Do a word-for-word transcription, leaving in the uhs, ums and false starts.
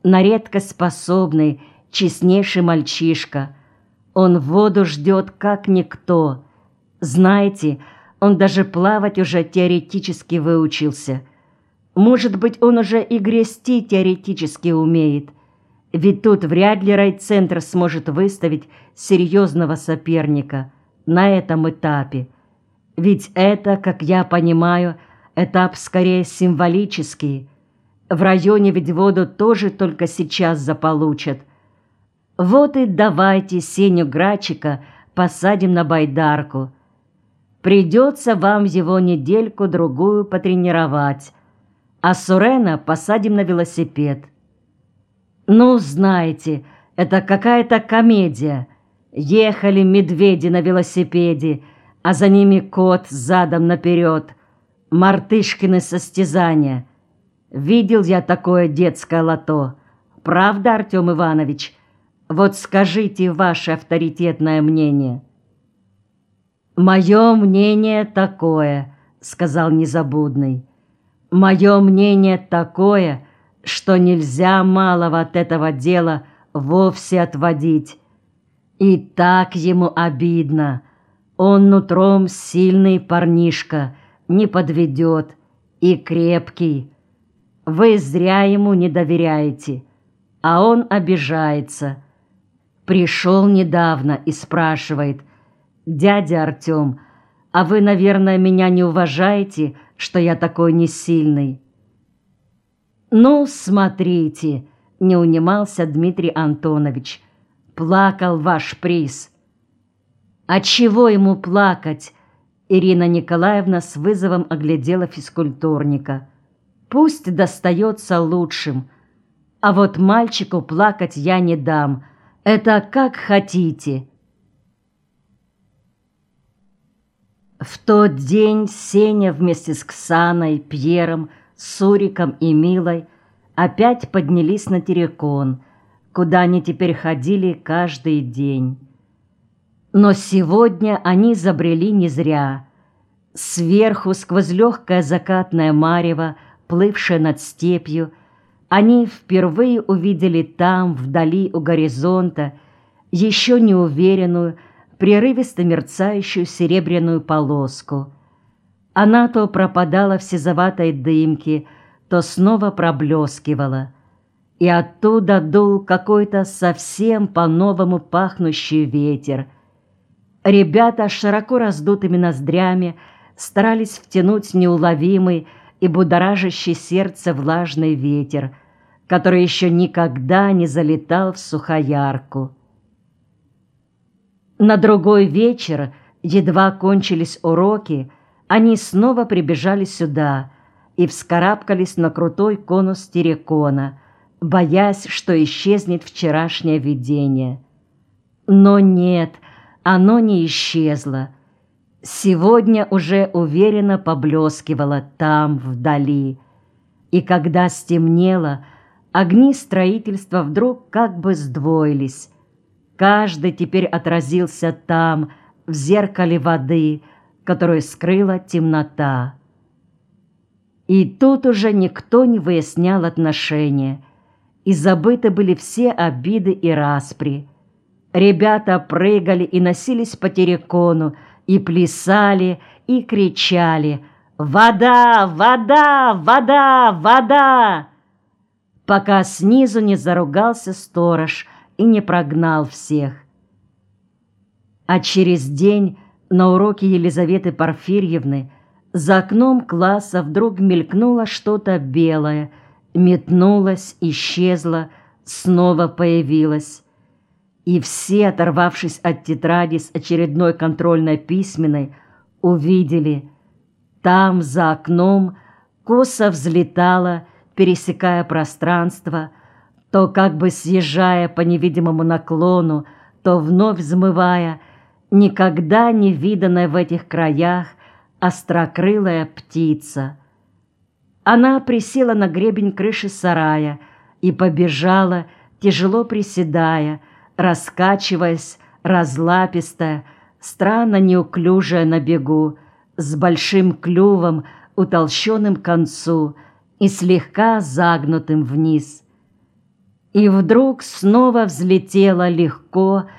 На редкость способный, честнейший мальчишка. Он воду ждет, как никто. Знаете, он даже плавать уже теоретически выучился. Может быть, он уже и грести теоретически умеет. Ведь тут вряд ли райцентр сможет выставить серьезного соперника на этом этапе. Ведь это, как я понимаю, этап скорее символический. В районе ведь воду тоже только сейчас заполучат. Вот и давайте Сеню Грачика посадим на байдарку. Придется вам его недельку-другую потренировать, а Сурена посадим на велосипед. Ну, знаете, это какая-то комедия. Ехали медведи на велосипеде, а за ними кот задом наперед. Мартышкины состязания. Видел я такое детское лото. Правда, Артем Иванович? Вот скажите ваше авторитетное мнение. «Мое мнение такое», — сказал Незабудный. «Мое мнение такое, что нельзя малого от этого дела вовсе отводить. И так ему обидно. Он нутром сильный парнишка, не подведет, и крепкий. Вы зря ему не доверяете, а он обижается. Пришел недавно и спрашивает: «Дядя Артем, а вы, наверное, меня не уважаете, что я такой несильный?» «Ну, смотрите», — не унимался Дмитрий Антонович, — «плакал ваш приз». «А чего ему плакать?» — Ирина Николаевна с вызовом оглядела физкультурника. «Пусть достается лучшим. А вот мальчику плакать я не дам. Это как хотите». В тот день Сеня вместе с Ксаной, Пьером, Суриком и Милой опять поднялись на Терекон, куда они теперь ходили каждый день. Но сегодня они забрели не зря. Сверху, сквозь легкое закатное марево, плывшее над степью, они впервые увидели там, вдали у горизонта, еще неуверенную, прерывисто мерцающую серебряную полоску. Она то пропадала в сизоватой дымке, то снова проблескивала, и оттуда дул какой-то совсем по-новому пахнущий ветер. Ребята с широко раздутыми ноздрями старались втянуть неуловимый и будоражащий сердце влажный ветер, который еще никогда не залетал в Сухоярку. На другой вечер, едва кончились уроки, они снова прибежали сюда и вскарабкались на крутой конус Терекона, боясь, что исчезнет вчерашнее видение. Но нет, оно не исчезло. Сегодня уже уверенно поблескивало там, вдали. И когда стемнело, огни строительства вдруг как бы сдвоились. Каждый теперь отразился там, в зеркале воды, которую скрыла темнота. И тут уже никто не выяснял отношения, и забыты были все обиды и распри. Ребята прыгали и носились по Терекону, и плясали, и кричали: «Вода! Вода! Вода! Вода!», пока снизу не заругался сторож и не прогнал всех. А через день на уроке Елизаветы Порфирьевны за окном класса вдруг мелькнуло что-то белое, метнулось, исчезло, снова появилось. И все, оторвавшись от тетради с очередной контрольной письменной, увидели: там, за окном, косо взлетала, пересекая пространство, то как бы съезжая по невидимому наклону, то вновь взмывая, никогда не виданная в этих краях острокрылая птица. Она присела на гребень крыши сарая и побежала, тяжело приседая, раскачиваясь, разлапистая, странно неуклюжая на бегу, с большим клювом, утолщенным к концу и слегка загнутым вниз. И вдруг снова взлетела легко,